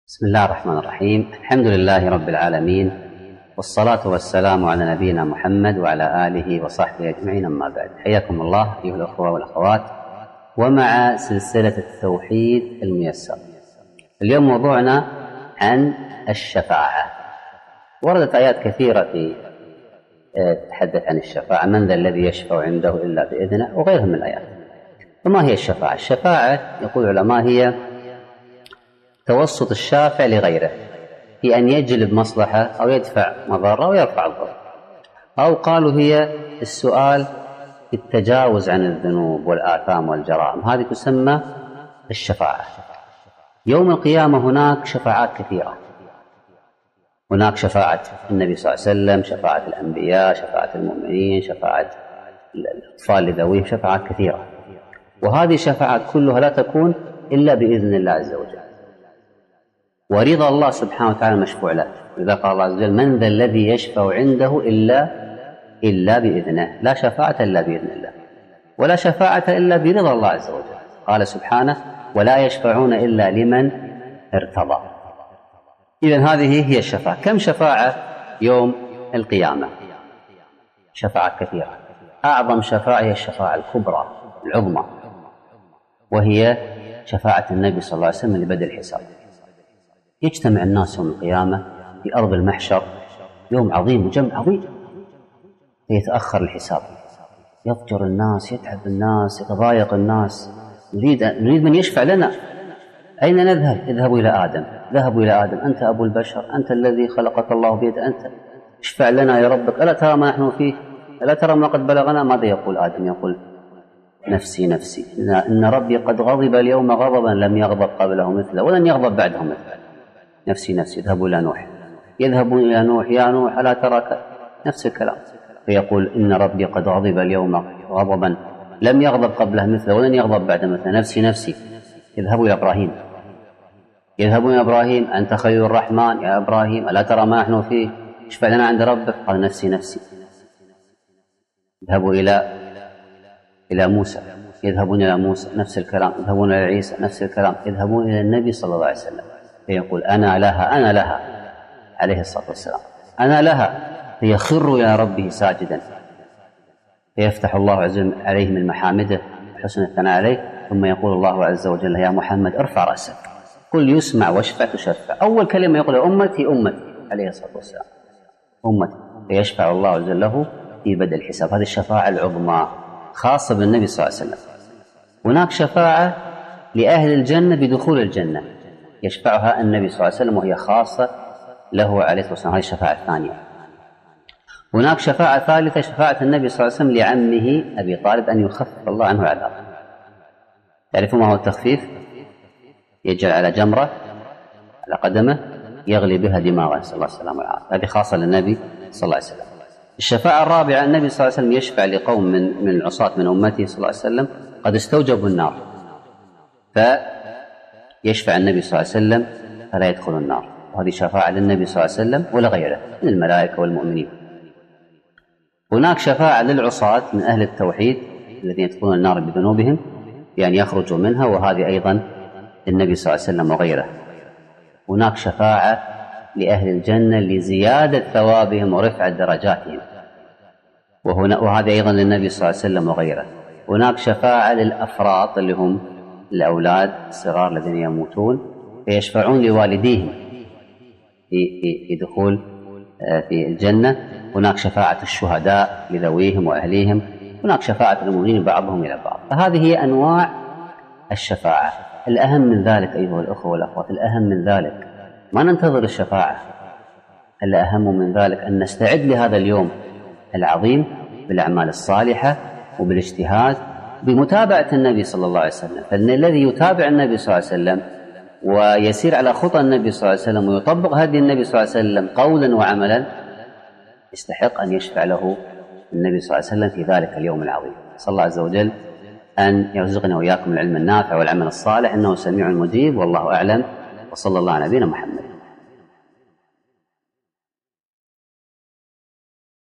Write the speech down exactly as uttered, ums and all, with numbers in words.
بسم الله الرحمن الرحيم. الحمد لله رب العالمين، والصلاة والسلام على نبينا محمد وعلى آله وصحبه أجمعين، أما بعد. حياكم الله أيها الأخوة والأخوات، ومع سلسلة التوحيد الميسر. اليوم موضوعنا عن الشفاعة. وردت آيات كثيرة في تتحدث عن الشفاعة، من ذا الذي يشفع عنده إلا بإذنه، وغيرها من الآيات. فما هي الشفاعة؟ الشفاعة يقول العلماء هي توسط الشافع لغيره في أن يجلب مصلحة أو يدفع مضرة أو يرفع الضر، أو قالوا هي السؤال في التجاوز عن الذنوب والآثام والجرائم، هذه تسمى الشفاعة. يوم القيامة هناك شفاعات كثيرة، هناك شفاعة النبي صلى الله عليه وسلم، شفاعة الأنبياء، شفاعة المؤمنين، شفاعة الأطفال لذويهم، شفاعات كثيرة، وهذه الشفاعات كلها لا تكون إلا بإذن الله عز وجل، ورضا الله سبحانه وتعالى مشفوع له. إذا قال الله عز وجل: من ذا الذي يشفع عنده إلا إلا بإذنه، لا شفاعة إلا بإذن الله، ولا شفاعة إلا برضا الله عز وجل. قال سبحانه: ولا يشفعون إلا لمن ارتضى. إذن هذه هي الشفاعة. كم شفاعة يوم القيامة؟ شفاعة كثيرة. أعظم شفاعة هي الشفاعة الكبرى العظمى، وهي شفاعة النبي صلى الله عليه وسلم لبدء الحساب. يجتمع الناس يوم القيامة في أرض المحشر، يوم عظيم وجمع عظيم، يتأخر الحساب، يضجر الناس، يتعب الناس، يتضايق الناس، نريد نريد من يشفع لنا. أين نذهب؟ اذهبوا إلى آدم، ذهبوا إلى آدم، أنت أبو البشر، أنت الذي خلقك الله بيده، أنت اشفع لنا يا ربك، ألا ترى ما نحن فيه؟ ألا ترى ما قد بلغنا؟ ماذا يقول آدم؟ يقول: نفسي نفسي، إن ربي قد غضب اليوم غضبا لم يغضب قبله مثله ولن يغضب بعده مثله. نفسي نفسي. يذهبوا إلى نوح، يذهبون إلى نوح: يا نوح ألا تراك؟ نفس الكلام. فيقول: إن ربي قد غضب اليوم غضبا لم يغضب قبله مثله ولن يغضب بعد مثله. نفسي نفسي. يذهبوا إلى إبراهيم، يذهبون إلى إبراهيم: أنت خليل الرحمن يا إبراهيم، ألا ترى ما نحن فيه؟ اشفع لنا عند ربك. قال: نفسي نفسي. يذهبوا إلى إلى موسى، يذهبون إلى موسى، نفس الكلام. يذهبون إلى عيسى، نفس الكلام. يذهبون إلى النبي صلى الله عليه وسلم، فيقول: أنا لها أنا لها عليه الصلاة والسلام، أنا لها. فيخر إلى ربه ساجدا، فيفتح الله عز وجل عليه من محامده حسن الثناء عليه، ثم يقول الله عز وجل: يا محمد ارفع رأسك، قل يسمع واشفع تشفع. أول كلمة يقول: أمتي أمتي عليه الصلاة والسلام، أمتي. فيشفع الله عز وجل له في بدء الحساب. هذه الشفاعة العظمى خاصة بالنبي صلى الله عليه وسلم. هناك شفاعة لأهل الجنة بدخول الجنة، يشفعها النبي صلى الله عليه وسلم، وهي خاصة له عليه الصلاة والسلام. هذه الشفاعة الثانية. هناك شفاعة ثالثة، شفاعة النبي صلى الله عليه وسلم لعمه أبي طالب أن يخفف الله عنه العذاب. تعرفون ما هو التخفيف؟ يجعل على جمرة على قدمه يغلي بها دماغه، نسأل الله السلامة والعافية. هذه خاصة للنبي صلى الله عليه وسلم. الشفاعة الرابعة، النبي صلى الله عليه وسلم يشفع لقوم من من العصاة من أمته صلى الله عليه وسلم قد استوجبوا النار، فيشفع النبي صلى الله عليه وسلم فلا يدخل النار، وهذه شفاعة للنبي صلى الله عليه وسلم ولا غيره من الملائكة والمؤمنين. هناك شفاعة للعصاة من أهل التوحيد الذين يدخلون النار بذنوبهم بأن يخرجوا منها، وهذه أيضا للنبي صلى الله عليه وسلم وغيره. هناك شفاعة لأهل الجنة لزيادة ثوابهم ورفع درجاتهم، وهنا وهذا أيضا للنبي صلى الله عليه وسلم وغيره. هناك شفاعة للأفراط اللي هم الأولاد الصغار الذين يموتون، فيشفعون لوالديهم في, في, في دخول في الجنة. هناك شفاعة الشهداء لذويهم وأهليهم. هناك شفاعة المؤمنين بعضهم إلى بعض. فهذه هي أنواع الشفاعة. الأهم من ذلك أيها الأخوة والأخوات، الأهم من ذلك ما ننتظر الشفاعة، الأهم من ذلك أن نستعد لهذا اليوم العظيم بالأعمال الصالحة وبالاجتهاد بمتابعة النبي صلى الله عليه وسلم. فإن الذي يتابع النبي صلى الله عليه وسلم ويسير على خطى النبي صلى الله عليه وسلم ويطبق هدي النبي صلى الله عليه وسلم قولا وعملا يستحق أن يشفع له النبي صلى الله عليه وسلم في ذلك اليوم العظيم. صلى الله عز وجل أن يرزقنا وإياكم العلم النافع والعمل الصالح، إنه سميع مجيب، والله أعلم، وصلى الله على نبينا محمد.